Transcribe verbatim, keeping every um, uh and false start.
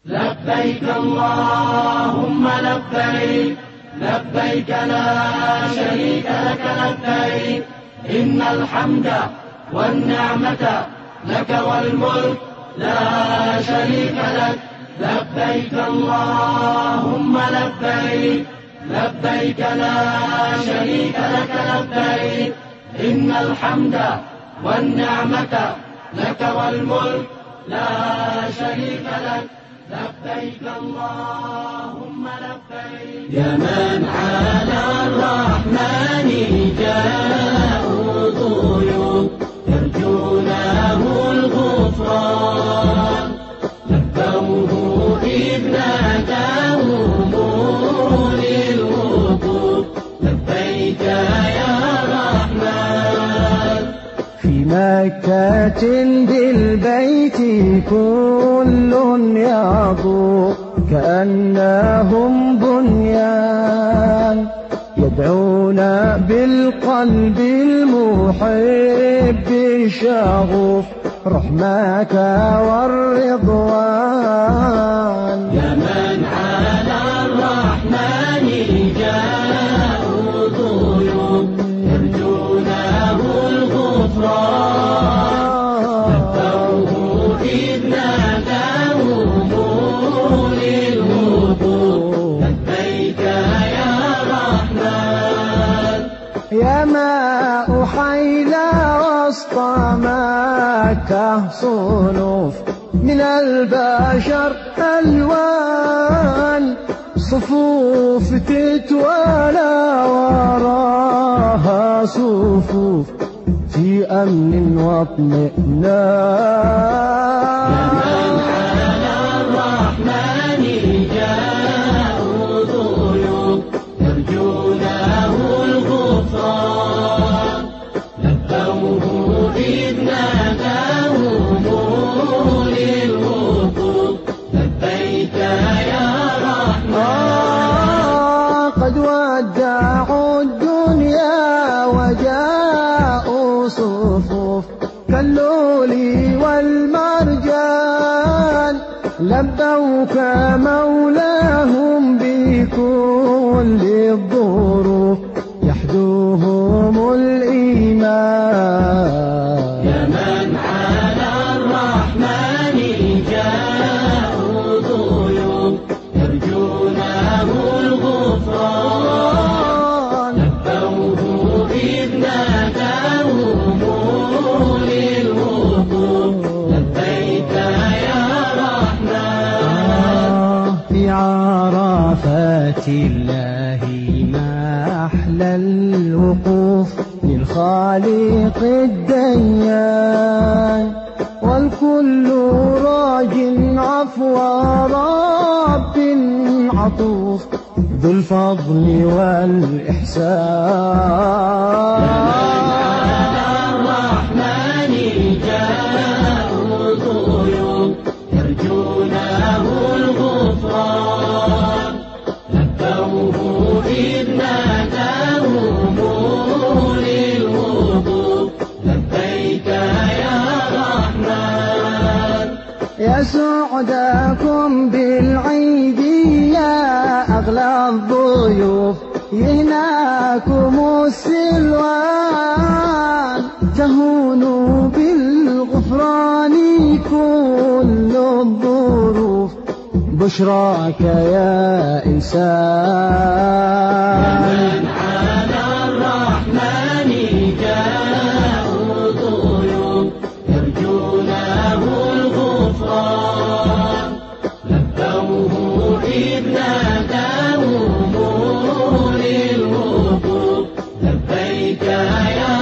لبيك اللهم لبيك لبيك لا شريك لك لبيك إن الحمد والنعمة لك والملك لا شريك لك لبيك اللهم لبيك لبيك لا شريك لك لبيك إن الحمد والنعمة لك والملك لا شريك لك لبيك اللهم لبيك. يا من على الرحمن جاءوا ضيوف يرجونه الغفران لبوه إذ ناداهم للوقوف لبيك يا رحمن. في مكة بالبيت كل يطوف كأنهم بنيان يدعون بالقلب المحب الشغوف رحمك والرضوان. يا من على الرحمن جاءوا ضيوف يرجونه الغفران لبوه إذ ناداهم للوقوف لبيك يا رحمن. يا ماء حيلة وسط مكة صنوف من البشر ألوان صفوف تتوالى وراها صفوف في أمن واطمئنان. يا من على الرحمن جاءوا ضيوف يرجونه الغفران لبوه إذ ناداهم للوقوف لبيك يا رحمن. قد ودعوا الدنيا وجاءوا صفوف كاللؤلؤ والمرجان لبوك مولاهم بكل الظروف يحدوهم الإيمان. يا من على الرحمن جاءوا ضيوف يرجونه الغفران لبوه إذ ناداهم للوقوف لبيك يا رحمن. في عرفات الله ما أحلى الوقوف للخالق الديان والكل راج عفو رب عطوف ذو الفضل والإحسان. يا من على الرحمن جاءوا ضيوف يرجونه الغفران لبوه إذ ناداهم للوقوف لبيك يا رحمن. يا سعداكم بالعيد يا أغلى الضيوف يهناكم السلوان تهونوا بالغفران كل الظروف بشراك يا إنسان. يا من على الرحمن جاءوا ضيوف يرجونه الغفران لبوه إذ ناداهم للوقوف لبيك يا